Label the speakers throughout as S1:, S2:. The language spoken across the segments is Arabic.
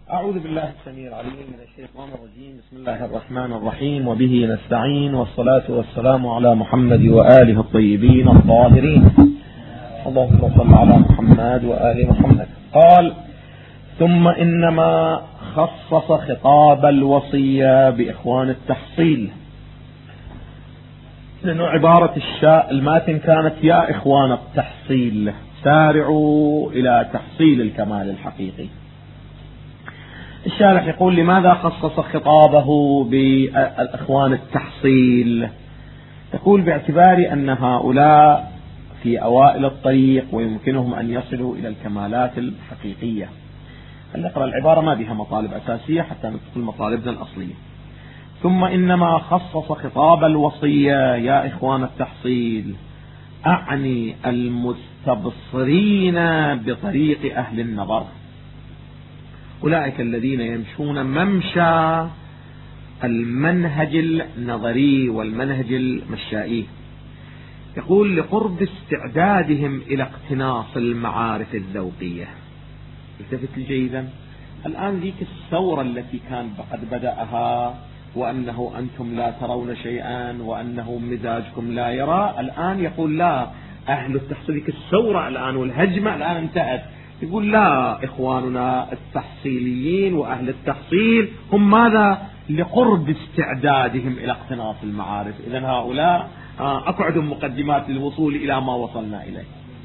S1: أعوذ بالله السميع العليم من الشيطان الرجيم. بسم الله الرحمن الرحيم، وبه نستعين، والصلاة والسلام على محمد وآله الطيبين الطاهرين. اللهم صل على محمد وآل محمد. قال: ثم إنما خصص خطاب الوصية بإخوان التحصيل، لأنه عبارة الماتن كانت: يا إخوان التحصيل سارعوا إلى تحصيل الكمال الحقيقي. الشارح يقول: لماذا خصص خطابه بالإخوان التحصيل؟ يقول: باعتبار أن هؤلاء في أوائل الطريق ويمكنهم أن يصلوا إلى الكمالات الحقيقية. هل نقرأ العبارة؟ ما بها مطالب أساسية حتى ندخل مطالبنا الأصلية. ثم إنما خصص خطاب الوصية يا إخوان التحصيل، أعني المستبصرين بطريق أهل النظر، أولئك الذين يمشون ممشى المنهج النظري والمنهج المشائي. يقول: لقرب استعدادهم إلى اقتناص المعارف الذوقية. التفت جيدا، الآن ذيك الثورة التي كان قد بدأها، وأنه أنتم لا ترون شيئا، وأنه مزاجكم لا يرى، الآن يقول: لا، أهل التحصيل، ذيك الثورة الآن والهجمة الآن انتهت. يقول: لا، إخواننا التحصيليين وأهل التحصيل هم ماذا؟ لقرب استعدادهم إلى اقتناص المعارف. إذن هؤلاء أقعد مقدمات للوصول إلى ما وصلنا إليه.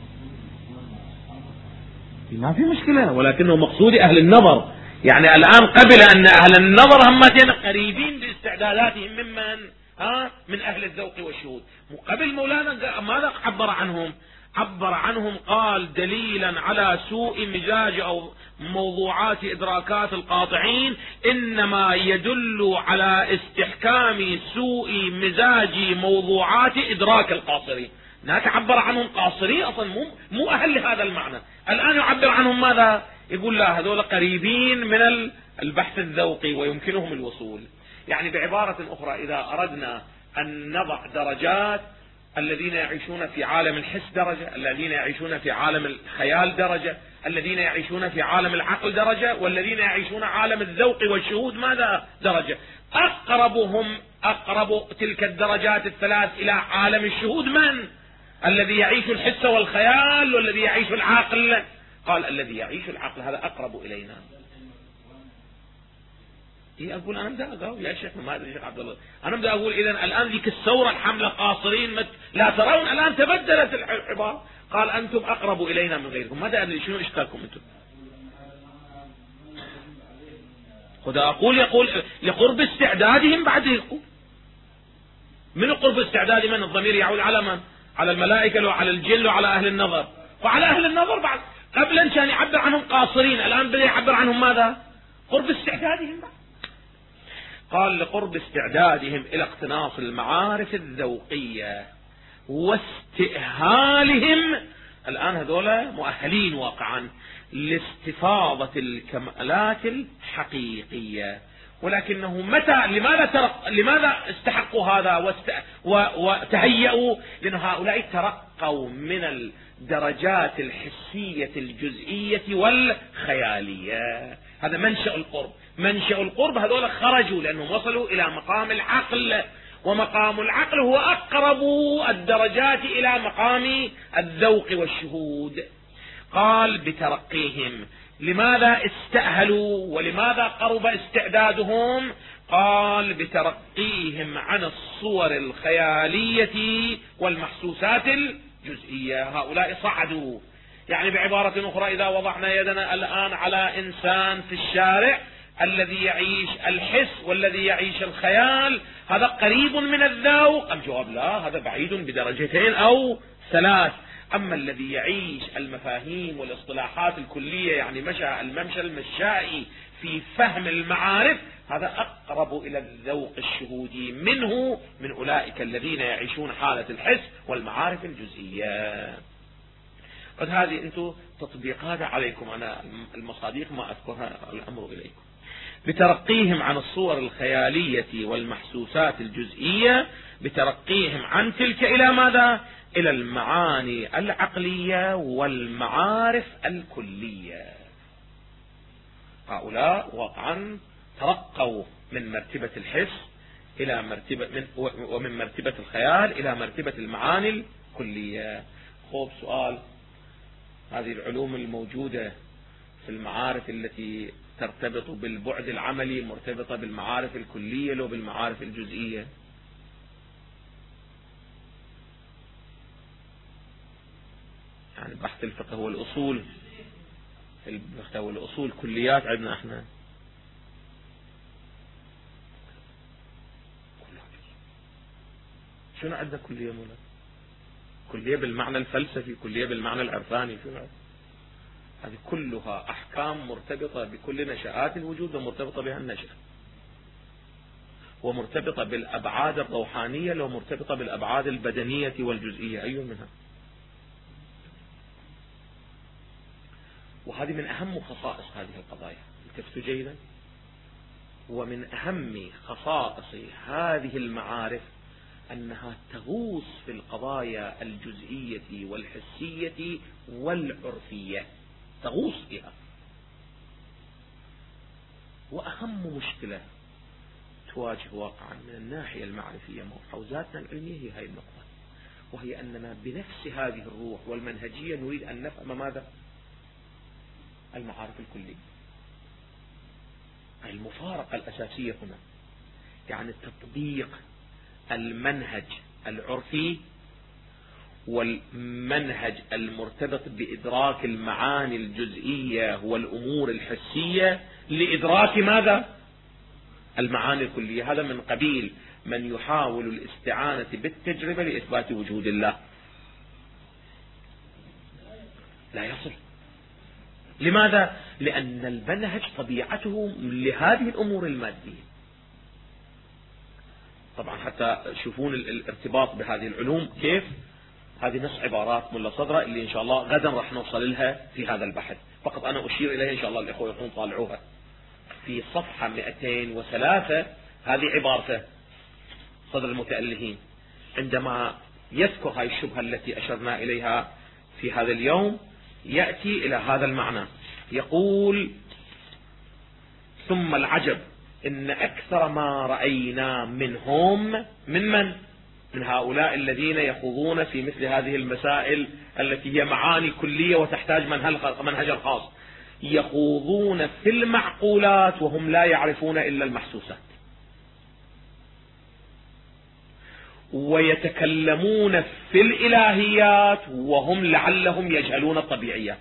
S1: ما في مشكلة، ولكنه مقصود أهل النظر. يعني الآن قبل أن أهل النظر هم قريبين باستعداداتهم من أهل الذوق والشهود. مقابل مولانا ماذا عبر عنهم؟ عبر عنهم قال: دليلا على سوء مزاج أو موضوعات إدراكات القاطعين إنما يدل على استحكام سوء مزاج موضوعات إدراك القاصرين. لا تعبر عنهم قاصرين، أصلا مو أهل لهذا المعنى. الآن يعبر عنهم ماذا؟ يقول: لا، هذول قريبين من البحث الذوقي ويمكنهم الوصول. يعني بعبارة أخرى، إذا أردنا أن نضع درجات: الذين يعيشون في عالم الحس درجة، الذين يعيشون في عالم الخيال درجة، الذين يعيشون في عالم العقل درجة، والذين يعيشون عالم الذوق والشهود ماذا؟ درجة. أقرب تلك الدرجات الثلاث إلى عالم الشهود من؟ الذي يعيش الحس والخيال، والذي يعيش العقل. قال: الذي يعيش العقل هذا أقرب إلينا. أقول أنا بدأ أقول يا شيخ، ما أدري شيخ عبد الله، أنا بدأ أقول إذن الآن ذيك الثورة الحملة قاصرين لا ترون، الآن تبدلت العبارة. قال: أنتم أقرب إلينا من غيركم. ماذا أدري شنو إشكالكم أنتم؟ خذ يقول لقرب استعدادهم. بعد يقول من قرب استعداد من؟ الضمير يعود على من؟ على الملائكة وعلى الجن وعلى أهل النظر. وعلى أهل النظر بعد قبل أن كان يعبر عنهم قاصرين، الآن بدأ يعبر عنهم ماذا؟ قرب استعدادهم بعد. قال: لقرب استعدادهم إلى اقتناص المعارف الذوقية واستئهالهم. الآن هذولا مؤهلين واقعا لاستفاضة الكمالات الحقيقية. ولكنه لماذا استحقوا هذا وتهيئوا؟ لأن هؤلاء ترقوا من الدرجات الحسية الجزئية والخيالية. هذا منشأ القرب. هذول خرجوا لأنهم وصلوا إلى مقام العقل، ومقام العقل هو أقرب الدرجات إلى مقام الذوق والشهود. قال: بترقيهم. لماذا استأهلوا ولماذا قرب استعدادهم؟ قال: بترقيهم عن الصور الخيالية والمحسوسات الجزئية. هؤلاء صعدوا. يعني بعبارة أخرى، إذا وضعنا يدنا الآن على إنسان في الشارع، الذي يعيش الحس والذي يعيش الخيال، هذا قريب من الذوق؟ الجواب: لا، هذا بعيد بدرجتين أو ثلاث. أما الذي يعيش المفاهيم والاصطلاحات الكلية، يعني مشى الممشى المشائي في فهم المعارف، هذا أقرب إلى الذوق الشهودي منه، من أولئك الذين يعيشون حالة الحس والمعارف الجزئية. قد هذه أنتم تطبيقات عليكم، أنا المصاديق ما أذكرها، الأمر إليكم. بترقيهم عن الصور الخيالية والمحسوسات الجزئية، بترقيهم عن تلك إلى ماذا؟ إلى المعاني العقلية والمعارف الكلية. هؤلاء واقعا ترقوا من مرتبة الحس إلى مرتبة ومن مرتبة الخيال إلى مرتبة المعاني الكلية. خوف سؤال: هذه العلوم الموجودة في المعارف التي ترتبط بالبعد العملي مرتبطة بالمعارف الكلية لو بالمعارف الجزئية؟ يعني بحث الفقه والأصول، الفقه والأصول كليات عندنا احنا. شنو عندنا كلية مولا؟ كلية بالمعنى الفلسفي، كلية بالمعنى العرفاني، هذه كلها أحكام مرتبطة بكل نشآت الوجود ومرتبطة بها النشأة، ومرتبطة بالأبعاد الروحانية لو مرتبطة بالأبعاد البدنية والجزئية، أي منها؟ وهذه من أهم خصائص هذه القضايا، التفتوا جيدا. ومن أهم خصائص هذه المعارف أنها تغوص في القضايا الجزئية والحسية والعرفية، تغوص فيها. وأهم مشكلة تواجه واقعا من الناحية المعرفية حوزاتنا العلمية هي هذه النقطة، وهي أننا بنفس هذه الروح والمنهجية نريد أن نفهم ماذا؟ المعارف الكلية. المفارقة الأساسية هنا يعني تطبيق المنهج العرفي والمنهج المرتبط بإدراك المعاني الجزئية والأمور الحسية لإدراك ماذا؟ المعاني الكلية. هذا من قبيل من يحاول الاستعانة بالتجربة لإثبات وجود الله. لا يصل. لماذا؟ لأن المنهج طبيعته لهذه الأمور المادية. طبعا حتى تشوفون الارتباط بهذه العلوم كيف، هذه نص عبارات ملا صدرة اللي إن شاء الله غدا راح نوصل لها في هذا البحث، فقط أنا أشير إليها إن شاء الله الإخوة يكونوا طالعوها. في صفحة 203 هذه عبارته صدر المتألهين عندما يذكر هذه الشبهة التي أشرنا إليها في هذا اليوم، يأتي إلى هذا المعنى، يقول: ثم العجب إن أكثر ما رأينا منهم من هؤلاء الذين يخوضون في مثل هذه المسائل التي هي معاني كلية وتحتاج منهجا خاص، يخوضون في المعقولات وهم لا يعرفون إلا المحسوسات، ويتكلمون في الإلهيات وهم لعلهم يجهلون الطبيعيات،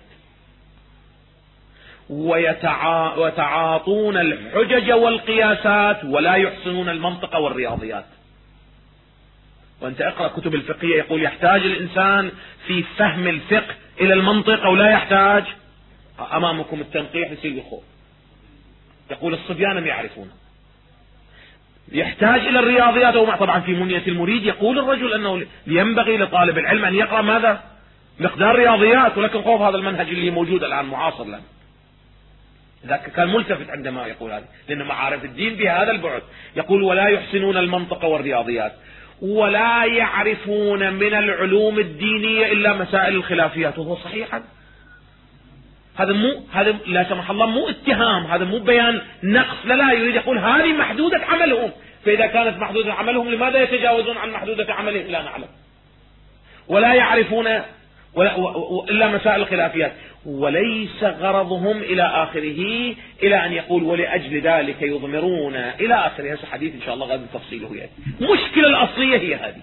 S1: ويتعاطون الحجج والقياسات ولا يحسنون المنطق والرياضيات. وانت اقرأ كتب الفقهية يقول يحتاج الإنسان في فهم الفقه إلى المنطق أو لا يحتاج؟ أمامكم التنقيح يصير الخوف. يقول الصبيان ما يعرفون. يحتاج إلى الرياضيات طبعا في منية المريد يقول الرجل أنه ينبغي لطالب العلم أن يقرأ ماذا؟ مقدار رياضيات، ولكن خوف هذا المنهج اللي موجود الآن معاصر لنا. ذاك كان ملتفت عندما يقول هذا، لأن معارف الدين بهذا البعد. يقول ولا يحسنون المنطق والرياضيات ولا يعرفون من العلوم الدينية إلا مسائل الخلافيات. وهو صحيح هذا لا سمح الله مو اتهام، هذا مو بيان نقص، لا يريد يقول هذه محدودة عملهم، فإذا كانت محدودة عملهم لماذا يتجاوزون عن محدودة عملهم؟ لا نعلم. ولا يعرفون إلا مسائل الخلافيات، وليس غرضهم إلى آخره، إلى أن يقول ولأجل ذلك يضمرون إلى آخره. هذا حديث إن شاء الله غدا تفصيله يعني. المشكلة الأصلية هي هذه،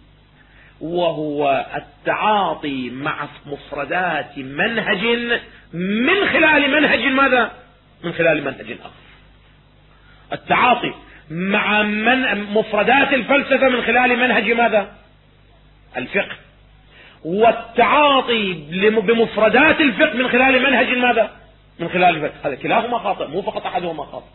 S1: وهو التعاطي مع مفردات منهج من خلال منهج ماذا؟ من خلال منهج آخر. التعاطي مع مفردات الفلسفة من خلال منهج ماذا؟ الفقه. والتعاطي بمفردات الفقه من خلال منهج ماذا؟ من خلال الفقه. هذا كلاهما خاطئ، مو فقط أحدهما خاطئ.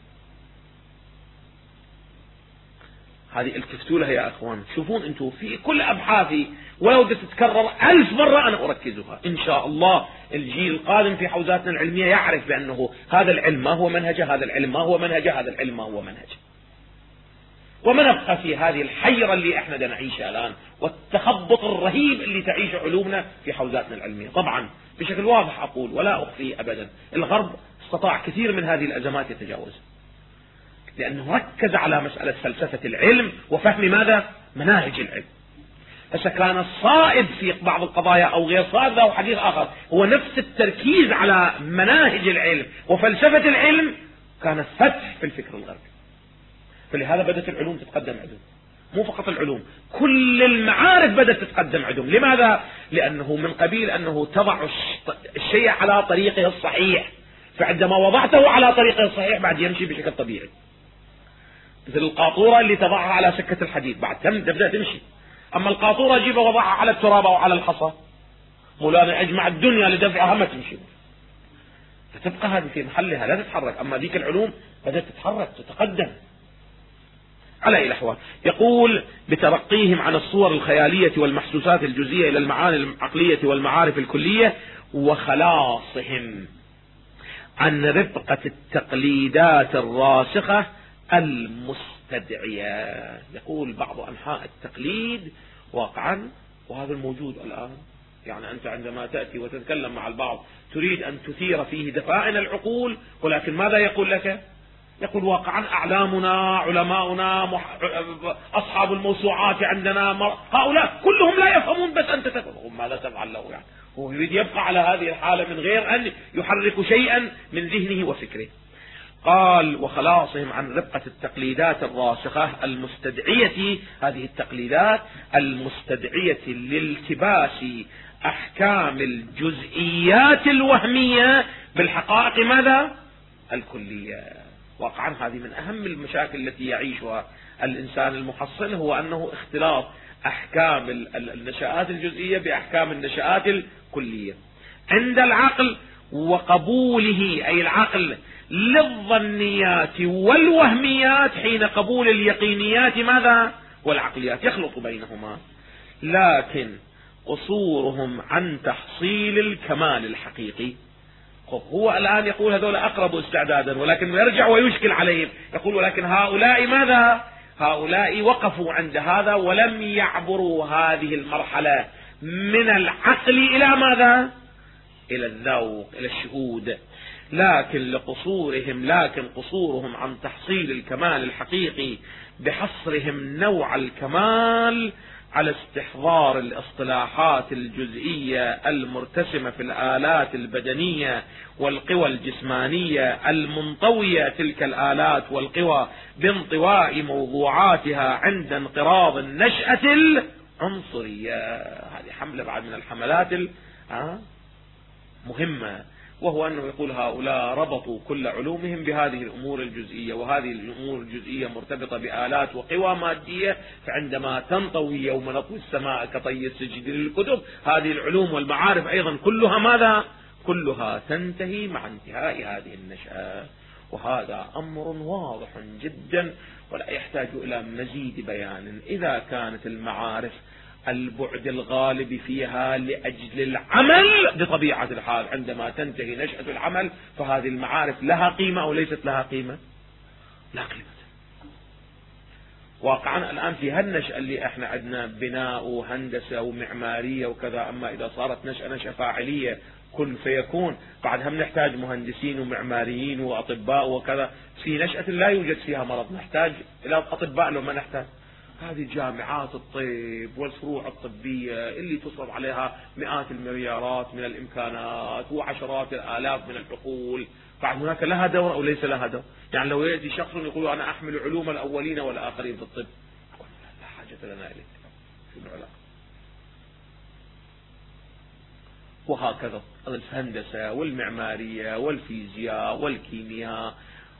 S1: هذه التفتوا لها يا أخوان. شوفون أنتم في كل أبحاثي ولو تتكرر 1000 مرة أنا أركزها. إن شاء الله الجيل القادم في حوزاتنا العلمية يعرف بأنه هذا العلم ما هو منهجه، هذا العلم ما هو منهجه، هذا العلم ما هو منهجه. وما نبقى في هذه الحيرة اللي احنا نعيشها الآن والتخبط الرهيب اللي تعيش علومنا في حوزاتنا العلمية. طبعا بشكل واضح أقول ولا أخفي أبدا، الغرب
S2: استطاع كثير من هذه الأزمات يتجاوزها، لأنه ركز على مسألة فلسفة العلم وفهم ماذا؟ مناهج العلم. هسه كان الصائب في بعض القضايا أو غير صائب له حديث آخر، هو نفس التركيز على مناهج العلم وفلسفة العلم كان فتح في الفكر الغربي. فلهذا بدأت العلوم تتقدم عندهم، مو فقط العلوم، كل المعارف بدأت تتقدم عندهم. لماذا؟ لأنه من قبيل أنه تضع الشيء على طريقه الصحيح، فعندما وضعته على طريقه الصحيح بعد يمشي بشكل طبيعي. مثل القاطورة اللي تضعها على سكة الحديد بعد تبدأ تمشي. أما القاطورة جيبها وضعها على التراب أو على الحصى، مولانا أجمع الدنيا لدفعها ما تمشي، فتبقى هذه في محلها لا تتحرك. أما ذيك العلوم بدأت تتحرك تتقدم. على أي الأحوال يقول بترقيهم عن الصور الخيالية والمحسوسات الجزئية إلى المعاني العقلية والمعارف الكلية، وخلاصهم عن ربقة التقليدات الراسخة المستدعية. يقول بعض أنحاء التقليد واقعا، وهذا الموجود الآن، يعني أنت عندما تأتي وتتكلم مع البعض تريد أن تثير فيه دفائن العقول، ولكن ماذا يقول لك؟ يقول واقعا أعلامنا علماؤنا أصحاب الموسوعات عندنا هؤلاء كلهم لا يفهمون، بس أنت تفهم. ماذا تفعل له يعني؟ هو يريد يبقى على هذه الحالة من غير أن يحرك شيئا من ذهنه وفكره. قال وخلاصهم عن ربقة التقليدات الراسخة المستدعية، هذه التقليدات المستدعية لالتباس أحكام الجزئيات الوهمية بالحقائق ماذا؟ الكلية. واقعا هذه من أهم المشاكل التي يعيشها الإنسان المحصل، هو أنه اختلاط أحكام النشآت الجزئية بأحكام النشآت الكلية عند العقل، وقبوله أي العقل للظنيات والوهميات حين قبول اليقينيات ماذا؟ والعقليات، يخلط بينهما. لكن قصورهم عن تحصيل الكمال الحقيقي. هو الآن يقول هذول أقرب استعدادا، ولكن يرجع ويشكل عليهم، يقول ولكن هؤلاء ماذا؟ هؤلاء وقفوا عند هذا ولم يعبروا هذه المرحلة من العقل إلى ماذا؟ إلى الذوق، إلى الشهود. لكن قصورهم عن تحصيل الكمال الحقيقي بحصرهم نوع الكمال على استحضار الاصطلاحات الجزئية المرتسمة في الآلات البدنية والقوى الجسمانية المنطوية تلك الآلات والقوى بانطواء موضوعاتها عند انقراض النشأة العنصرية. هذه حملة بعد من الحملات مهمة، وهو أنه يقول هؤلاء ربطوا كل علومهم بهذه الأمور الجزئية، وهذه الأمور الجزئية مرتبطة بآلات وقوى مادية، فعندما تنطوي يوم نطوي السماء كطي السجد للكتب، هذه العلوم والمعارف أيضا كلها ماذا؟ كلها تنتهي مع انتهاء هذه النشأة. وهذا أمر واضح جدا ولا يحتاج إلى مزيد بيان. إذا كانت المعارف البعد الغالب فيها لأجل العمل بطبيعة الحال، عندما تنتهي نشأة العمل فهذه المعارف لها قيمة أو ليست لها قيمة؟ لا قيمة. واقعا الآن في هالنشأة اللي احنا عندنا بناء وهندسة ومعمارية وكذا، أما إذا صارت نشأة فاعلية كن فيكون، بعد هم نحتاج مهندسين ومعماريين وأطباء وكذا. في نشأة لا يوجد فيها مرض نحتاج إلى أطباء لو ما نحتاج. هذه جامعات الطب والفروع الطبية اللي تصرف عليها مئات المليارات من الإمكانات وعشرات الآلاف من العقول، بعد هناك لها دور أو ليس لها دور؟ يعني لو يأتي شخص يقول أنا أحمل علوم الأولين والآخرين في الطب، لا حاجة لنا إليك، شو العلاقة؟ وهكذا الهندسة والمعمارية والفيزياء والكيمياء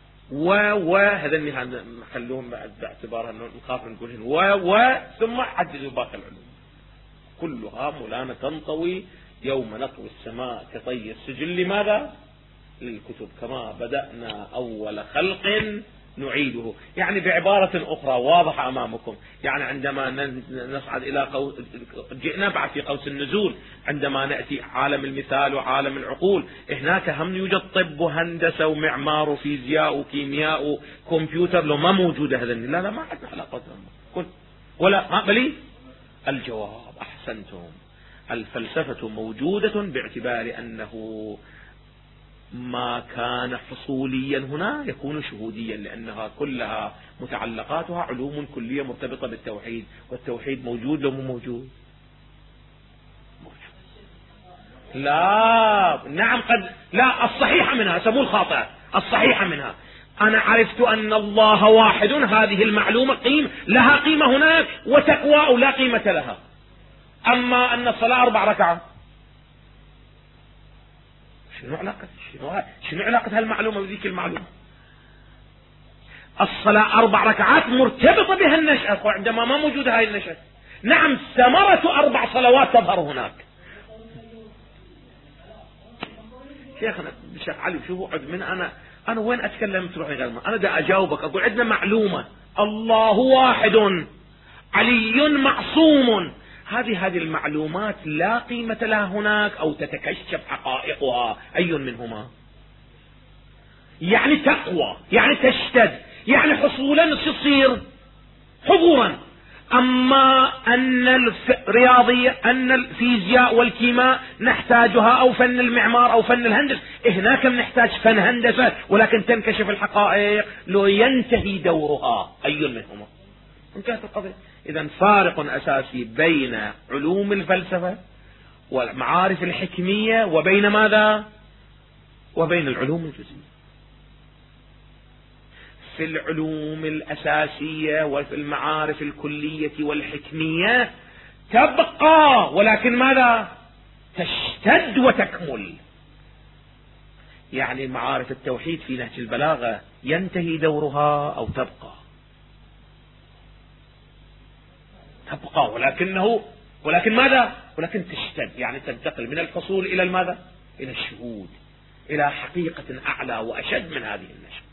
S2: وهذا نخلوهم باعتبار انه نخاف نقول ثم عددوا باقي العلوم كلها مولانا تنطوي يوم نطوي السماء كطي السجل. لماذا؟ للكتب، كما بدأنا أول خلق نعيده. يعني بعبارة أخرى واضحة أمامكم، يعني عندما نصعد إلى جئنا بعد في قوس النزول، عندما نأتي عالم المثال وعالم العقول، هناك هم يوجد طب وهندسة ومعمار وفيزياء وكيمياء وكمبيوتر، لو ما موجودة هذا لا ما عندنا علاقة ولا ما بلي. الجواب أحسنتم، الفلسفة موجودة باعتبار أنه ما كان حصوليا هنا يكون شهوديا، لأنها كلها متعلقاتها علوم كلية مرتبطة بالتوحيد، والتوحيد موجود لو مو موجود؟ لا نعم قد لا، الصحيحة منها سمو الخاطئة، الصحيحة منها أنا عرفت أن الله واحد، هذه المعلومة لها قيمة هناك، وتقوى أو لا قيمة لها. أما أن الصلاة 4 ركعات، شنو علاقة هالمعلومة بذيك المعلومة؟ الصلاة 4 ركعات مرتبطة بها النشأة، عندما ما موجودة هاي النشأة. نعم ثمرة 4 صلوات تظهر هناك. شيخنا الشيخ علي شوفوا عد من أنا وين أتكلم تروحي غير أنا دا أجاوبك، أقول عندنا معلومة الله واحد علي معصوم، هذه المعلومات لا قيمة لها هناك أو تتكشف حقائقها، أي منهما؟ يعني تقوى، يعني تشتد، يعني حصولا يصير حضورا. أما أن الرياضية، أن الفيزياء والكيمياء نحتاجها، أو فن المعمار أو فن الهندسة، هناك نحتاج فن هندسة ولكن تنكشف الحقائق لو ينتهي دورها، أي منهما؟ انتهت القضية. إذا فارق أساسي بين علوم الفلسفة والمعارف الحكمية وبين ماذا؟ وبين العلوم الجزئية. في العلوم الأساسية وفي المعارف الكلية والحكمية تبقى، ولكن ماذا؟ تشتد وتكمل. يعني معارف التوحيد في نهج البلاغة ينتهي دورها أو تبقى؟ تبقى، ولكن ماذا؟ ولكن تشتد، يعني تنتقل من الفصول إلى الماذا؟ إلى الشهود، إلى حقيقة أعلى وأشد من هذه النشأة.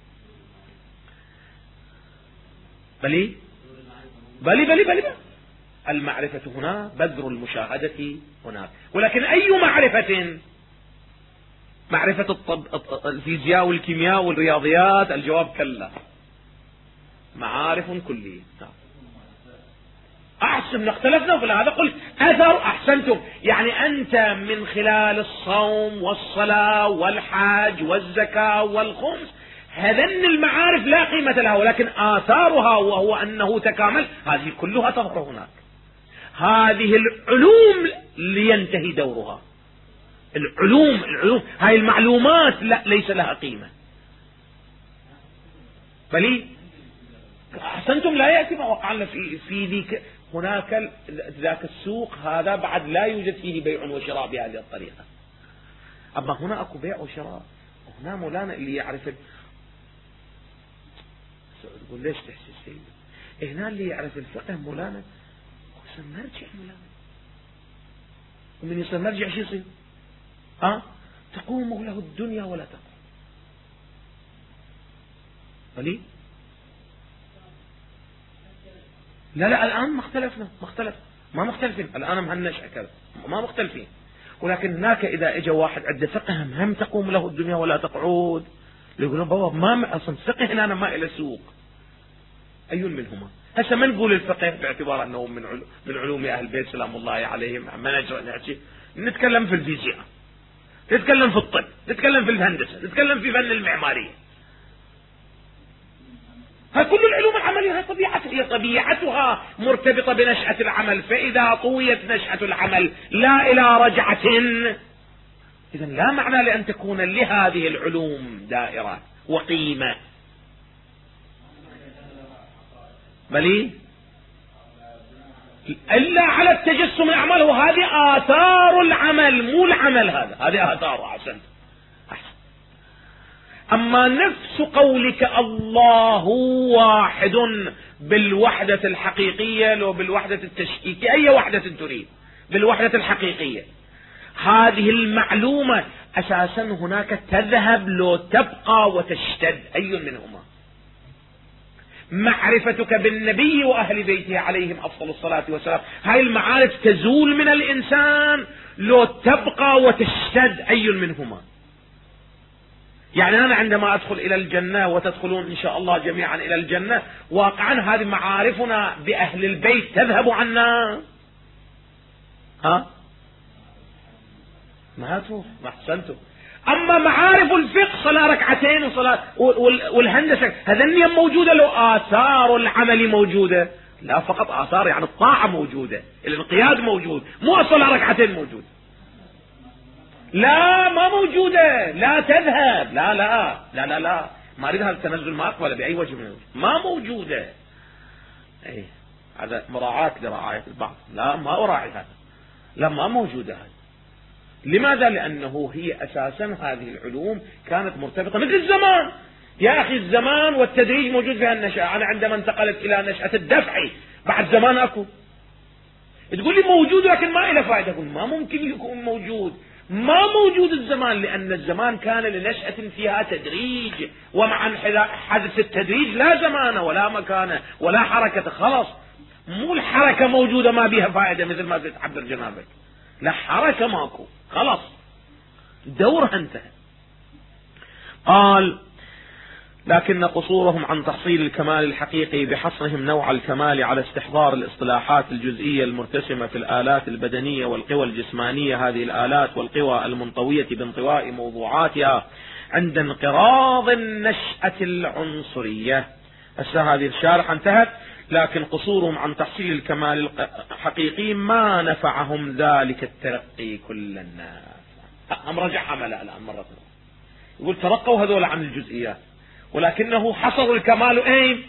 S2: بلي المعرفة هنا بذر المشاهدة هناك، ولكن أي معرفة؟ معرفة الفيزياء والكيمياء والرياضيات؟ الجواب كلا، معارف كلية. أحسن، اختلفنا في هذا، قلت أثر، أحسنتم، يعني أنت من خلال الصوم والصلاة والحج والزكاة والخمس، هذن المعارف لا قيمة لها، ولكن آثارها وهو أنه تكامل، هذه كلها تظهر هناك. هذه العلوم لينتهي دورها، العلوم هاي المعلومات لا ليس لها قيمة. بل أحسنتم، لا يأتي ما وقعنا في ذيك هناك ذاك السوق، هذا بعد لا يوجد فيه بيع وشراء بهذه الطريقة. أما هنا أكو بيع وشراء، هنا مولانا اللي يعرف تقول ليش تحسي السيد هنا اللي يعرف الفقه مولانا يصير مرجع، مولانا ومن يصير مرجع شو يصير؟ تقوم له الدنيا ولا تقوم. فليه؟ لا الآن ما اختلفنا، ما مختلفين الآن، مهنش كذا، ما مختلفين. ولكن هناك إذا اجى واحد عنده فقه هم تقوم له الدنيا ولا تقعد، يقولون بابا ما أصلا فقه هنا ما إلى سوق، أي منهما؟ هسه ما نقول الفقه باعتبار أنه من علوم أهل البيت سلام الله عليهم، ما نحكي، نتكلم في الفيزياء، نتكلم في الطب، نتكلم في الهندسة، نتكلم في فن المعمارية. كل العلوم العملية هي طبيعتها مرتبطة بنشأة العمل، فإذا طويت نشأة العمل لا إلى رجعة، إذا لا معنى لأن تكون لهذه العلوم دائرة وقيمة. بل إلا على التجسم الأعمال، وهذه آثار العمل مو العمل، هذه آثار. أحسنت. أما نفس قولك الله واحد بالوحدة الحقيقية، لو بالوحدة التشكيكية، أي وحدة تريد، بالوحدة الحقيقية، هذه المعلومة أساسا هناك تذهب لو تبقى وتشتد، أي منهما؟ معرفتك بالنبي وأهل بيته عليهم أفضل الصلاة والسلام، هاي المعارف تزول من الإنسان لو تبقى وتشتد، أي منهما؟ يعني أنا عندما أدخل إلى الجنة وتدخلون إن شاء الله جميعا إلى الجنة، واقعا هذه معارفنا بأهل البيت تذهب عنا؟ ما تروح. ما أحسنتم. أما معارف الفقه صلاة ركعتين وصلاة والهندسة هذني موجودة، لو آثار العمل موجودة، لا فقط آثار يعني الطاعة موجودة، الانقياد موجود، مو صلاة ركعتين موجود. لا ما موجودة، لا تذهب، لا لا لا لا لا، ما أريد هذا التنزل ما أقبل بأي وجه من الوجه، ما موجودة. أي هذا مراعاة لرعاية البعض، لا ما أراعي هذا، لا ما موجودة هذا. لماذا؟ لأنه هي أساسا هذه العلوم كانت مرتبطة مثل الزمان. يا أخي الزمان والتدريج موجود في النشأة. أنا عندما انتقلت إلى نشأة الدفع بعد زمان أكو، تقول لي موجود لكن ما إلى فائدة، أقول ما ممكن يكون موجود، ما موجود الزمان، لأن الزمان كان لنشأة فيها تدريج، ومع حدث التدريج لا زمان ولا مكان ولا حركة. خلاص مو الحركة موجودة ما بها فائدة مثل ما تتعبر جنابك، لا حركة ماكو، خلاص دورها انتهى. قال لكن قصورهم عن تحصيل الكمال الحقيقي بحصرهم نوع الكمال على استحضار الاصطلاحات الجزئية المرتسمة في الآلات البدنية والقوى الجسمانية، هذه الآلات والقوى المنطوية بانطواء موضوعاتها عند انقراض النشأة العنصرية. هسه هذه الشارحة انتهت. لكن قصورهم عن تحصيل الكمال الحقيقي ما نفعهم ذلك الترقي كل الناس. أم رجع حملة الآن مرة يقول ترقوا هذول عن الجزئيات، ولكنه حصروا الكمال أين؟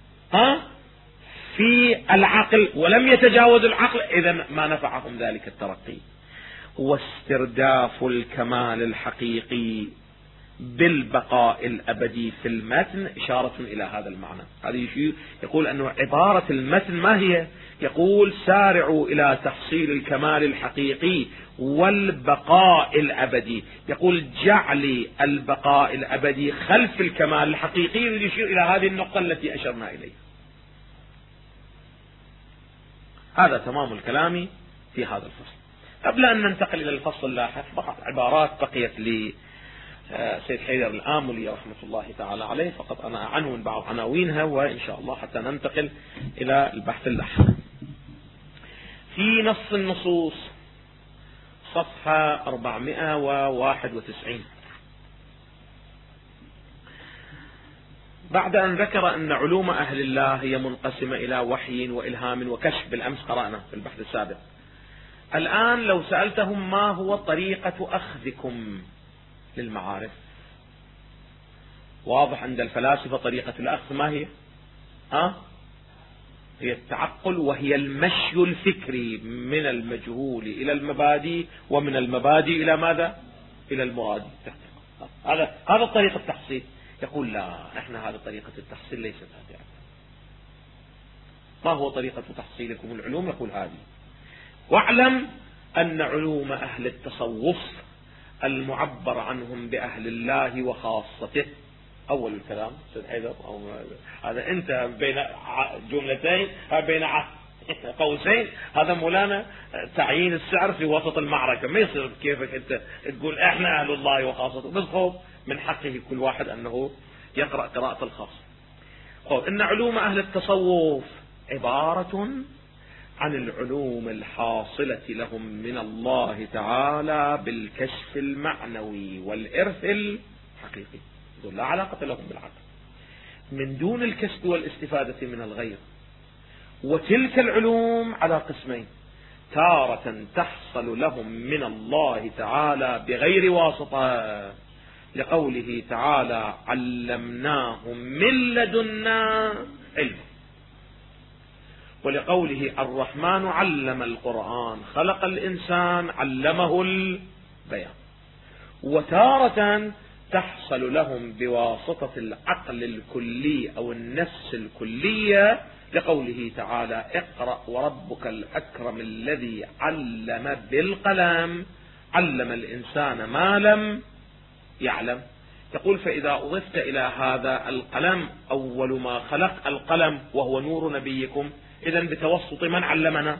S2: في العقل ولم يتجاوز العقل، إذن ما نفعهم ذلك الترقي. واسترداف الكمال الحقيقي بالبقاء الأبدي في المتن إشارة إلى هذا المعنى. هذا يقول أنه عبارة المتن ما هي؟ يقول سارعوا إلى تحصيل الكمال الحقيقي والبقاء الأبدي، يقول جعل البقاء الأبدي خلف الكمال الحقيقي، يشير إلى هذه النقطة التي أشرنا إليها. هذا تمام الكلام في هذا الفصل. قبل أن ننتقل إلى الفصل اللاحق فقط عبارات بقيت لي سيد حيدر الآملي رحمة الله تعالى عليه، فقط أنا أعنون بعض عناوينها وإن شاء الله حتى ننتقل إلى البحث اللاحق. في نص النصوص صفحة 491، بعد أن ذكر أن علوم أهل الله هي منقسمة إلى وحي وإلهام وكشف، بالأمس قرأنا في البحث السابق. الآن لو سألتهم ما هو طريقة أخذكم للمعارف، واضح عند الفلاسفة طريقة الأخذ ما هي؟ هي التعقل، وهي المشي الفكري من المجهول إلى المبادئ، ومن المبادئ إلى ماذا؟ إلى المراد. هذا طريقة التحصيل. يقول لا، احنا هذا طريقة التحصيل ليست هذه. ما هو طريقة تحصيلكم العلوم؟ يقول هذه: واعلم أن علوم أهل التصوف المعبر عنهم بأهل الله وخاصته. أول الكلام سيد حيدر، هذا أنت بين جملتين بين قوسين، هذا مولانا تعيين السعر في وسط المعركة. ما يصير كيفك أنت تقول إحنا أهل الله وخاصته، بالخوف من حقه كل واحد أنه يقرأ قراءة الخاص. إن علوم أهل التصوف عبارة عن العلوم الحاصلة لهم من الله تعالى بالكشف المعنوي والإرث الحقيقي، لا علاقة لهم بالعقل، من دون الكسب والاستفادة من الغير. وتلك العلوم على قسمين: تارة تحصل لهم من الله تعالى بغير واسطة، لقوله تعالى علمناهم من لدنا علم، ولقوله الرحمن علم القرآن خلق الإنسان علمه البيان. وتارة تحصل لهم بواسطة العقل الكلي أو النفس الكلية، لقوله تعالى اقرأ وربك الأكرم الذي علم بالقلم علم الإنسان ما لم يعلم. يقول فإذا أضفت إلى هذا القلم أول ما خلق القلم وهو نور نبيكم، إذن بتوسط من علمنا؟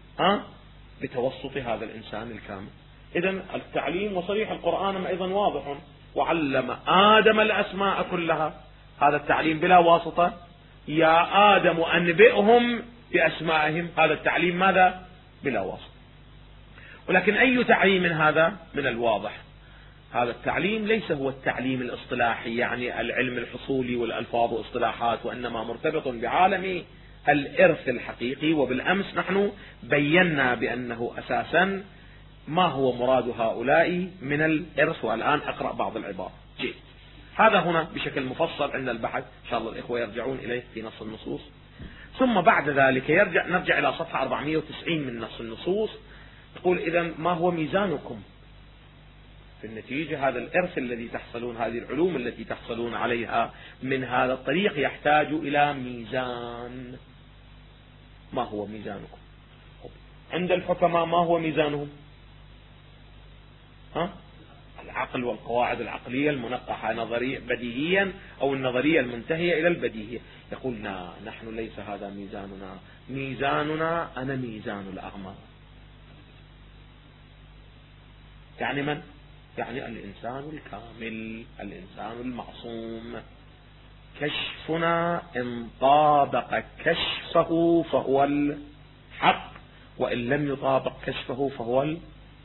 S2: بتوسط هذا الإنسان الكامل. إذن التعليم وصريح القرآن أيضا واضح: وعلم آدم الأسماء كلها. هذا التعليم بلا واسطة. يا آدم أنبئهم بأسمائهم، هذا التعليم ماذا؟ بلا واسطة. ولكن أي تعليم هذا؟ من الواضح هذا التعليم ليس هو التعليم الاصطلاحي، يعني العلم الحصولي والألفاظ واصطلاحات، وإنما مرتبط بعالم الإرث الحقيقي. وبالأمس نحن بينا بأنه أساسا ما هو مراد هؤلاء من الإرث، والآن أقرأ بعض العبارات. جيد، هذا هنا بشكل مفصل عند البحث، إن شاء الله الإخوة يرجعون إليه في نص النصوص. ثم بعد ذلك نرجع إلى صفحة 490 من نص النصوص. يقول: إذا ما هو ميزانكم في النتيجة؟ هذا الإرث الذي تحصلون، هذه العلوم التي تحصلون عليها من هذا الطريق يحتاج إلى ميزان. ما هو ميزانكم؟ عند الحكماء ما هو ميزانهم؟ العقل والقواعد العقلية المنقحة نظريا بديهيا، أو النظرية المنتهية إلى البديهية. يقول: لا، نحن ليس هذا ميزاننا. ميزاننا أنا ميزان الأعمال. يعني من؟ يعني الإنسان الكامل، الإنسان المعصوم. كشفنا إن طابق كشفه فهو الحق، وإن لم يطابق كشفه فهو الباطل.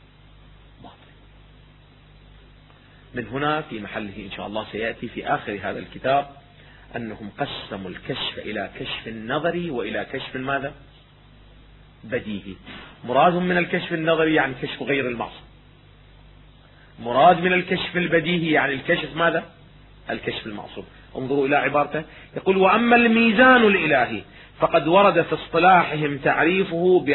S2: من هنا في محله إن شاء الله سيأتي في آخر هذا الكتاب أنهم قسموا الكشف إلى كشف النظري وإلى كشف ماذا؟ بديهي. مرادهم من الكشف النظري يعني كشف غير المعصوم. مراد من الكشف البديهي يعني الكشف ماذا؟ الكشف المعصوم. انظروا إلى عبارته، يقول: وأما الميزان الإلهي فقد ورد في اصطلاحهم تعريفه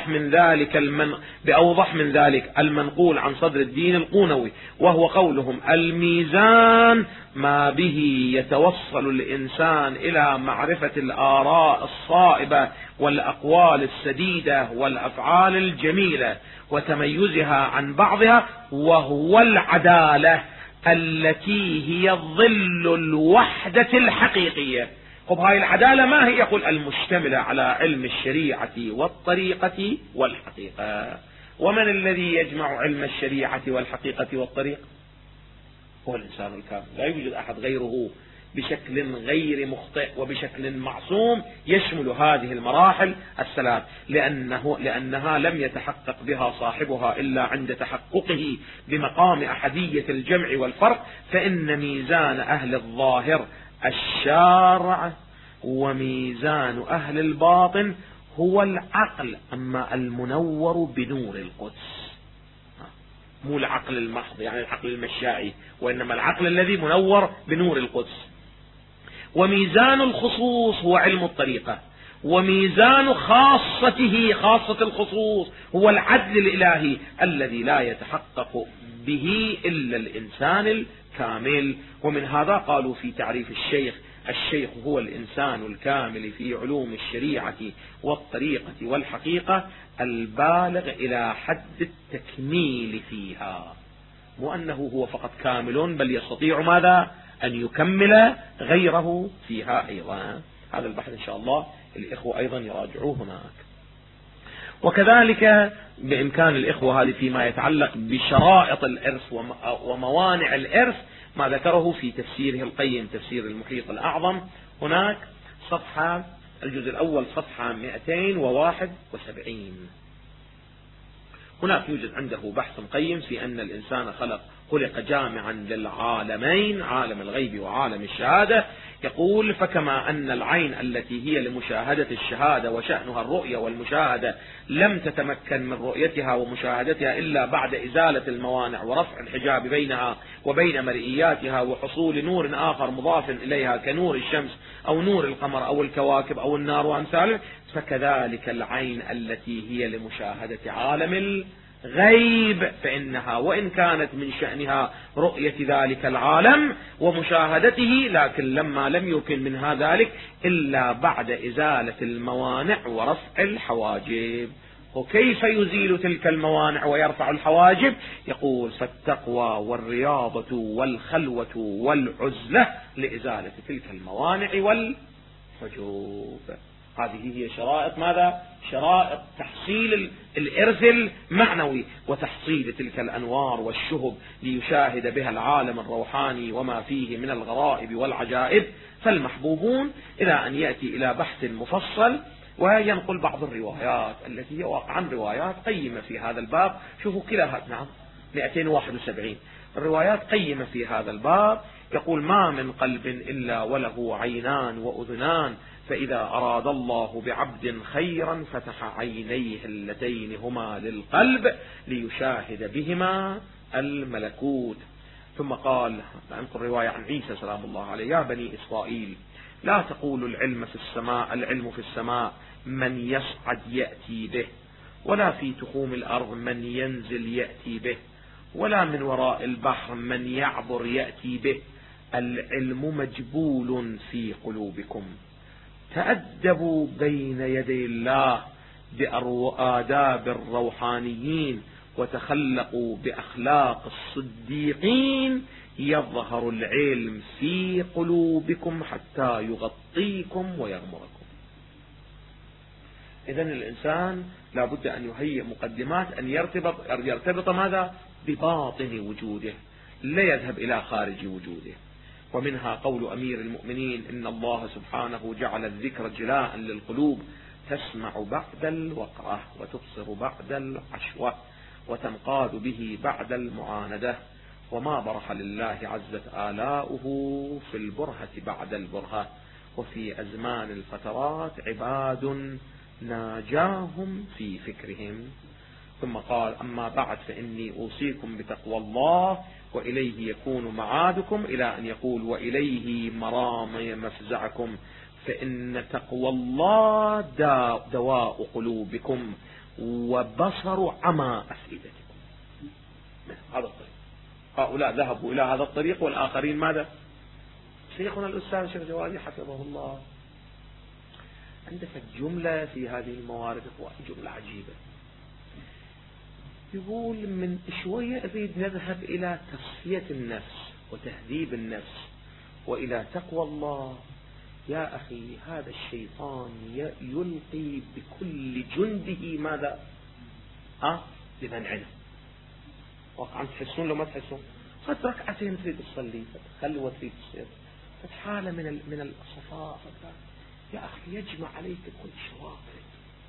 S2: بأوضح من ذلك المنقول عن صدر الدين القونوي، وهو قولهم: الميزان ما به يتوصل الإنسان إلى معرفة الآراء الصائبة والأقوال السديدة والأفعال الجميلة وتميزها عن بعضها، وهو العدالة التي هي ظل الوحدة الحقيقية. طب هاي العدالة ما هي؟ يقول: المشتملة على علم الشريعة والطريقة والحقيقة. ومن الذي يجمع علم الشريعة والحقيقة والطريقة؟ هو الإنسان الكامل. لا يوجد أحد غيره بشكل غير مخطئ وبشكل معصوم يشمل هذه المراحل الثلاث، لأنها لم يتحقق بها صاحبها إلا عند تحققه بمقام أحدية الجمع والفرق. فإن ميزان أهل الظاهر الشارع، وميزان أهل الباطن هو العقل، أما المنور بنور القدس، مو العقل المحض يعني العقل المشائي، وإنما العقل الذي منور بنور القدس. وميزان الخصوص هو علم الطريقة، وميزان خاصته خاصة الخصوص هو العدل الإلهي الذي لا يتحقق به إلا الإنسان الكامل. ومن هذا قالوا في تعريف الشيخ هو الإنسان الكامل في علوم الشريعة والطريقة والحقيقة البالغ إلى حد التكميل فيها، مو أنه هو فقط كامل، بل يستطيع ماذا؟ أن يكمل غيره فيها أيضا. هذا البحث إن شاء الله الإخوة أيضا يراجعوه هناك. وكذلك بإمكان الإخوة هذه فيما يتعلق بشرائط الإرث وموانع الإرث ما ذكره في تفسيره القيم، تفسير المحيط الأعظم. هناك صفحة الجزء الأول صفحة 271. هناك يوجد عنده بحث قيم في أن الإنسان خلق جامعا للعالمين، عالم الغيب وعالم الشهادة. يقول: فكما أن العين التي هي لمشاهدة الشهادة وشأنها الرؤية والمشاهدة لم تتمكن من رؤيتها ومشاهدتها إلا بعد إزالة الموانع ورفع الحجاب بينها وبين مرئياتها وحصول نور آخر مضاف إليها كنور الشمس أو نور القمر أو الكواكب أو النار وأمثاله، فكذلك العين التي هي لمشاهدة عالم الغيب فإنها وإن كانت من شأنها رؤية ذلك العالم ومشاهدته، لكن لما لم يكن منها ذلك إلا بعد إزالة الموانع ورفع الحواجب. وكيف يزيل تلك الموانع ويرفع الحواجب؟ يقول: فالتقوى والرياضة والخلوة والعزلة لإزالة تلك الموانع والحجوب. هذه هي شرائط ماذا؟ شرائط تحصيل الإرث المعنوي وتحصيل تلك الأنوار والشهب ليشاهد بها العالم الروحاني وما فيه من الغرائب والعجائب. فالمحبوبون إلى أن يأتي إلى بحث مفصل وينقل بعض الروايات التي هي واقعا روايات قيمة في هذا الباب. شوفوا كلاها، نعم 271. الروايات قيمة في هذا الباب. يقول: ما من قلب إلا وله عينان وأذنان، فإذا أراد الله بعبد خيرا فتح عينيه اللتين هما للقلب ليشاهد بهما الملكوت. ثم قال، أنقل رواية عن عيسى سلام الله عليه: يا بني إسرائيل، لا تقولوا العلم في السماء من يصعد يأتي به، ولا في تخوم الأرض من ينزل يأتي به، ولا من وراء البحر من يعبر يأتي به. العلم مجبول في قلوبكم. تأدبوا بين يدي الله بآداب الروحانيين، وتخلقوا بأخلاق الصديقين، يظهر العلم في قلوبكم حتى يغطيكم ويغمركم. إذن الإنسان لا بد أن يهيئ مقدمات أن يرتبط ماذا؟ بباطن وجوده، لا يذهب إلى خارج وجوده. ومنها قول أمير المؤمنين: إن الله سبحانه جعل الذكر جلاء للقلوب، تسمع بعد الوقرة، وتبصر بعد العشوة، وتنقاد به بعد المعاندة. وما برح لله عزت آلاؤه في البرهة بعد البرهة، وفي أزمان الفترات عباد ناجاهم في فكرهم. ثم قال: أما بعد فإني أوصيكم بتقوى الله، وإليه يكون معادكم، إلى أن يقول: وإليه مرامي مفزعكم، فإن تقوى الله دواء قلوبكم وبصر عمى أفئدتكم. هذا الطريق. هؤلاء ذهبوا إلى هذا الطريق، والآخرين ماذا؟ شيخنا الأستاذ الشيخ جوادي حفظه الله عندك جملة في هذه الموارد، جملة عجيبة. يقول: من شوية أريد نذهب إلى تصفية النفس وتهذيب النفس وإلى تقوى الله. يا أخي، هذا الشيطان يلقي بكل جنده ماذا؟ لمنعنا. واقعا تحسون لو ما تحسون؟ قد ركعتين تريد تصلي، خلوة تريد تصير، حالة من الصفاء. يا أخي، يجمع عليك كل شواطئ،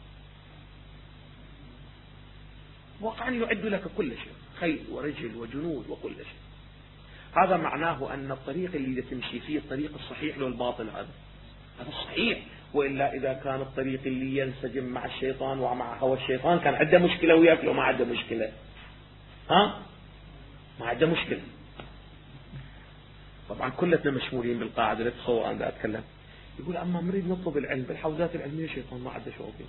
S2: واقعا يعد لك كل شيء، خيل ورجل وجنود وكل شيء. هذا معناه أن الطريق اللي تمشي فيه الطريق الصحيح له الباطل، هذا الصحيح. وإلا إذا كان الطريق اللي ينسجم مع الشيطان ومع هوى الشيطان كان عنده مشكلة وياك، لو ما عنده مشكلة ما عنده مشكلة. طبعا كلنا مشمولين بالقاعدة، لا تصور أنا أتكلم. يقول: أما نريد نطلب العلم بالحوزات العلمية، الشيطان ما عنده شغل فيه.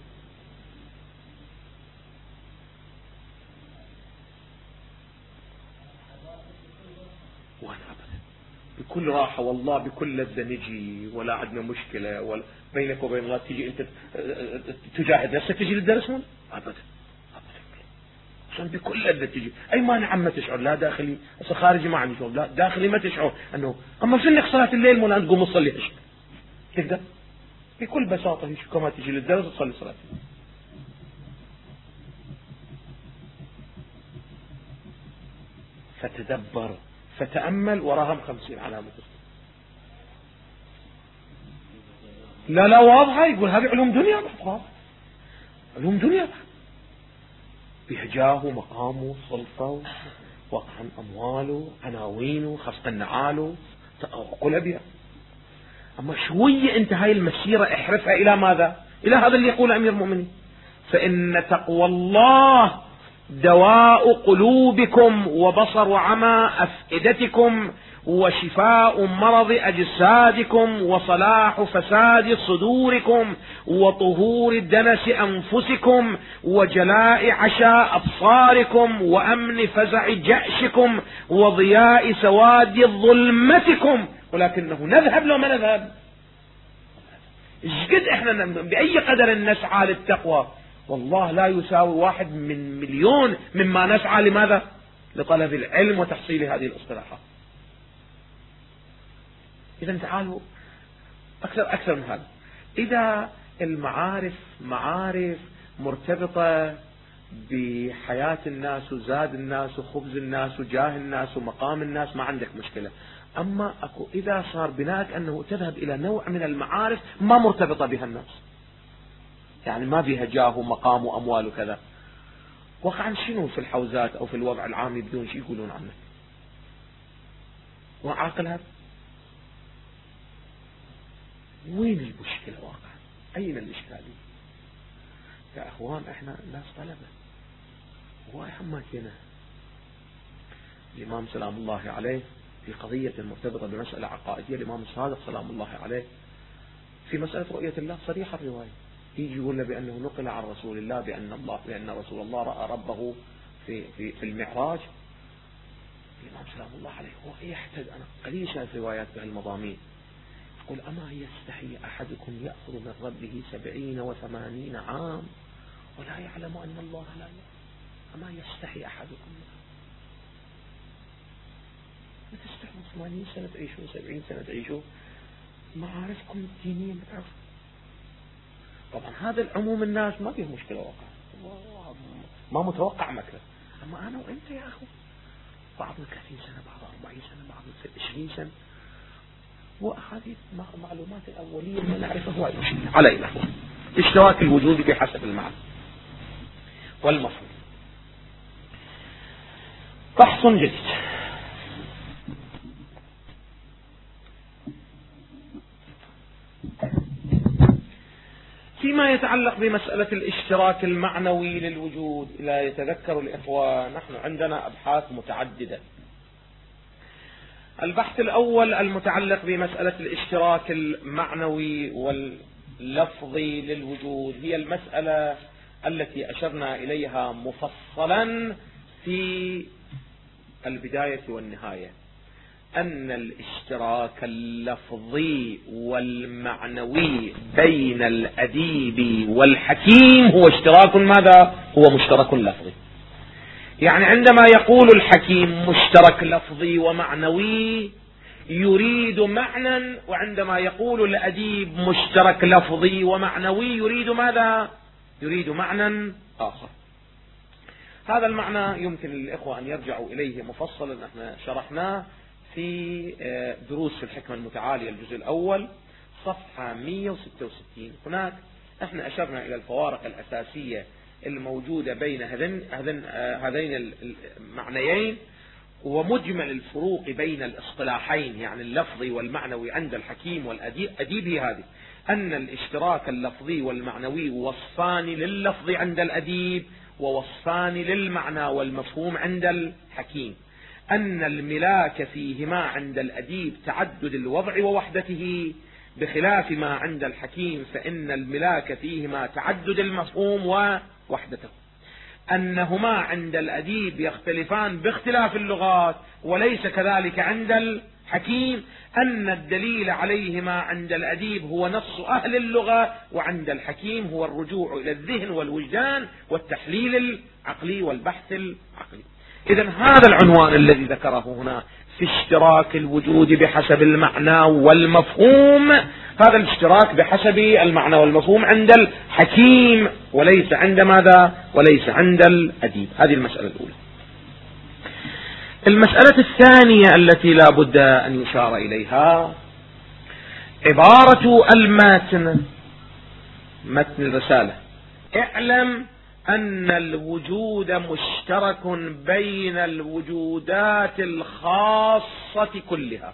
S2: وانا ابدا بكل راحة والله، بكل لذة نجي، ولا عندنا مشكلة، ولا بينك وبين الله تجي انت تجاهد نفسك تجي للدرس ابدا ابدا، عشان بكل لذة تجي. اي مانع ما تشعر، لا داخلي اصلا خارجي ما عندي شغل، لا داخلي ما تشعر انه اما سنك صلاة الليل مولا تقوم تصلي عشاء، تقدر بكل بساطة كما تجي للدرس تصلي صلاة. فتدبر فتأمل، وراهم 50 علامة. لا واضحة. يقول هذه علوم دنيا، علوم دنيا، بهجاه مقامه سلطة، وقعا أمواله عناوينه خفق النعاله قل بها. أما شوية أنت هاي المسيرة احرفها إلى ماذا؟ إلى هذا اللي يقول أمير المؤمنين: فإن تقوى الله دواء قلوبكم وبصر عمى أفئدتكم وشفاء مرض أجسادكم وصلاح فساد صدوركم وطهور دنس أنفسكم وجلاء عشاء أبصاركم وأمن فزع جأشكم وضياء سواد ظلمتكم. ولكنه نذهب لو ما نذهب، قد احنا بأي قدر نسعى للتقوى، والله لا يساوي 1 من مليون مما نسعى لماذا؟ لطلب العلم وتحصيل هذه الاصطلاحات. إذا تعالوا أكثر من هذا. إذا المعارف معارف مرتبطة بحياة الناس وزاد الناس وخبز الناس وجاه الناس ومقام الناس ما عندك مشكلة. أما إذا صار بناءك أنه تذهب إلى نوع من المعارف ما مرتبطة بها الناس، يعني ما بها جاه ومقام وأموال وكذا، وقعا شنو في الحوزات أو في الوضع العام بدون شيء يقولون عنه؟ وعاقل هذا؟ وين المشكلة واقعا؟ أين الإشكالية؟ يا أخوان احنا ناس طلبة، وهاي حماكينا الإمام سلام الله عليه في قضية مرتبطة بمسألة عقائدية. الإمام الصادق سلام الله عليه في مسألة رؤية الله صريح الرواية، يجي يقول بأنه نقل عن رسول الله بأن رسول الله رأى ربه في المعراج. الإمام سلام الله عليه هو يحتاج، أنا قليل شايف روايات بهالمضامين، يقول أما يستحي أحدكم يأخذ من ربه 70 و80 عام ولا يعلم أن الله لا يعلم؟ أما يستحي أحدكم؟ ما تستحوا 80 سنة تعيشوا، 70 سنة تعيشوا، معارفكم الدينية متعرفة. طبعا هذا العموم الناس ما فيه مشكلة واقعا، ما متوقع مثلا. أما أنا وأنت يا أخو بعضنا 30 سنة، بعض 40 سنة، بعض 20 سنة، وهذه معلومات الأولية اللي نعرفها هو المشكلة. علينا اشتراك الوجود بحسب المعنى والمفهوم. بحث جديد. فيما يتعلق بمسألة الاشتراك المعنوي للوجود، لا يتذكر الإخوان نحن عندنا أبحاث متعددة. البحث الأول المتعلق بمسألة الاشتراك المعنوي واللفظي للوجود هي المسألة التي أشرنا إليها مفصلا في البداية والنهاية، أن الاشتراك اللفظي والمعنوي بين الأديب والحكيم هو اشتراك ماذا؟ هو مشترك لفظي. يعني عندما يقول الحكيم مشترك لفظي ومعنوي يريد معنى، وعندما يقول الأديب مشترك لفظي ومعنوي يريد ماذا؟ يريد معنى آخر. هذا المعنى يمكن للإخوة أن يرجعوا إليه مفصلا، نحن شرحناه في دروس في الحكمة المتعالية الجزء الأول صفحة 166. هناك احنا أشرنا إلى الفوارق الأساسية الموجودة بين هذين المعنيين، ومجمل الفروق بين الاصطلاحين يعني اللفظي والمعنوي عند الحكيم والأديب هي هذه: أن الاشتراك اللفظي والمعنوي وصفان لللفظ عند الأديب ووصفان للمعنى والمفهوم عند الحكيم. أن الملاك فيهما عند الأديب تعدد الوضع ووحدته، بخلاف ما عند الحكيم فإن الملاك فيهما تعدد المفهوم ووحدته. أنهما عند الأديب يختلفان باختلاف اللغات وليس كذلك عند الحكيم. أن الدليل عليهما عند الأديب هو نص أهل اللغة، وعند الحكيم هو الرجوع إلى الذهن والوجدان والتحليل العقلي والبحث العقلي. إذن هذا العنوان الذي ذكره هنا في اشتراك الوجود بحسب المعنى والمفهوم، هذا الاشتراك بحسب المعنى والمفهوم عند الحكيم وليس عند ماذا؟ وليس عند الأديب. هذه المسألة الأولى. المسألة الثانية التي لا بد أن يشار إليها عبارة المتن، متن الرسالة: اعلم أن الوجود مشترك بين الوجودات الخاصة كلها.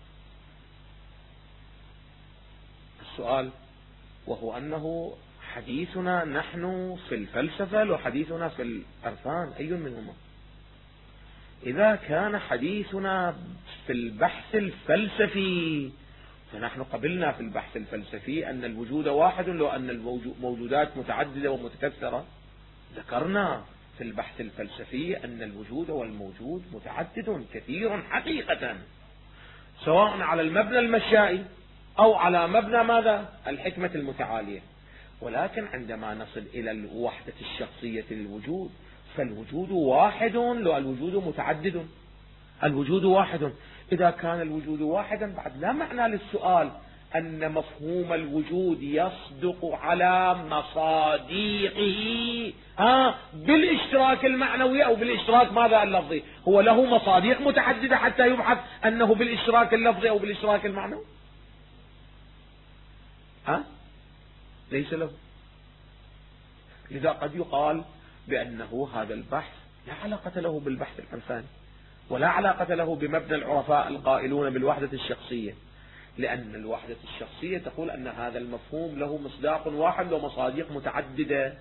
S2: السؤال وهو أنه حديثنا نحن في الفلسفة وحديثنا في الأركان، أي منهما؟ إذا كان حديثنا في البحث الفلسفي فنحن قبلنا في البحث الفلسفي أن الوجود واحد، لو أن الموجودات متعددة ومتكثرة. ذكرنا في البحث الفلسفي أن الوجود والموجود متعدد كثير حقيقة، سواء على المبنى المشائي أو على مبنى ماذا؟ الحكمة المتعالية. ولكن عندما نصل إلى الوحدة الشخصية للوجود فالوجود واحد، لو الوجود متعدد. الوجود واحد. إذا كان الوجود واحدا بعد لا معنى للسؤال أن مفهوم الوجود يصدق على مصاديقه بالاشتراك المعنوي أو بالاشتراك ماذا؟ اللفظي. هو له مصاديق متعددة حتى يبحث أنه بالاشتراك اللفظي أو بالاشتراك المعنوي؟ ليس له. لذا قد يقال بأنه هذا البحث لا علاقة له بالبحث العرفاني، ولا علاقة له بمبنى العرفاء القائلون بالوحدة الشخصية، لأن الوحدة الشخصية تقول أن هذا المفهوم له مصداق واحد ومصادق متعددة.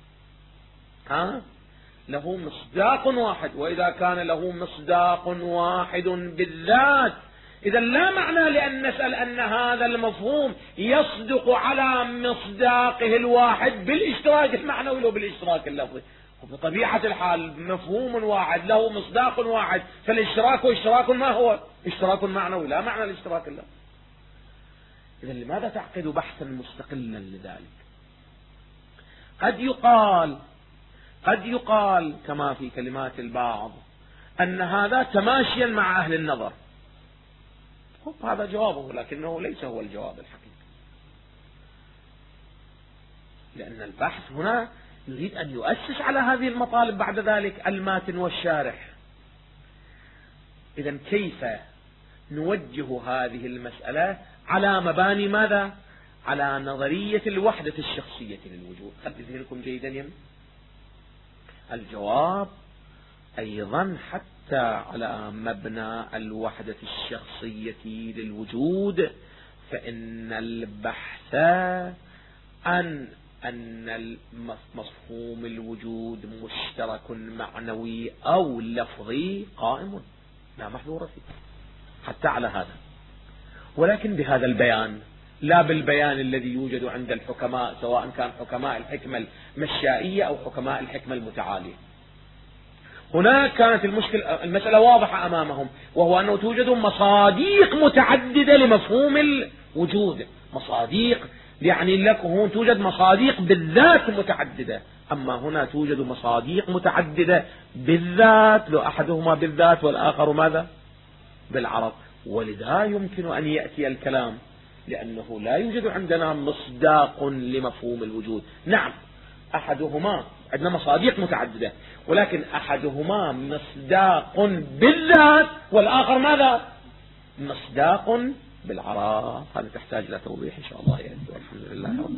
S2: له مصداق واحد، وإذا كان له مصداق واحد بالذات إذا لا معنى لأن نسأل أن هذا المفهوم يصدق على مصداقه الواحد بالاشتراك المعنوي لو بالاشتراك اللفظي. وبطبيعة الحال مفهوم واحد له مصداق واحد، فالاشتراك اشتراك ما هو؟ اشتراك معنوي، لا معنى الاشتراك اللفظي. إذا لماذا تعقد بحثا مستقلا لذلك؟ قد يقال كما في كلمات البعض أن هذا تماشيا مع أهل النظر. هذا جوابه، لكنه ليس هو الجواب الحقيقي، لأن البحث هنا يريد أن يؤسس على هذه المطالب بعد ذلك الماتن والشارح. إذا كيف نوجه هذه المسألة على مباني ماذا؟ على نظرية الوحدة الشخصية للوجود. خلي ذهنكم جيدا يم الجواب أيضا حتى على مبنى الوحدة الشخصية للوجود، فإن البحث عن أن مفهوم الوجود مشترك معنوي أو لفظي قائم لا محظور فيه حتى على هذا، ولكن بهذا البيان، لا بالبيان الذي يوجد عند الحكماء سواء كان حكماء الحكمة المشائية أو حكماء الحكمة المتعالية. هناك كانت المسألة واضحة أمامهم، وهو أنه توجد مصادق متعددة لمفهوم الوجود. مصادق يعني لك هون توجد مصادق بالذات متعددة، أما هنا توجد مصادق متعددة بالذات، لو أحدهما بالذات والآخر ماذا؟ بالعرض. ولذا يمكن أن يأتي الكلام، لأنه لا يوجد عندنا مصداق لمفهوم الوجود. نعم أحدهما عندنا مصادق متعددة، ولكن أحدهما مصداق بالذات والآخر ماذا؟ مصداق بالعرض. هذا تحتاج إلى توضيح إن شاء الله. والحمد لله رب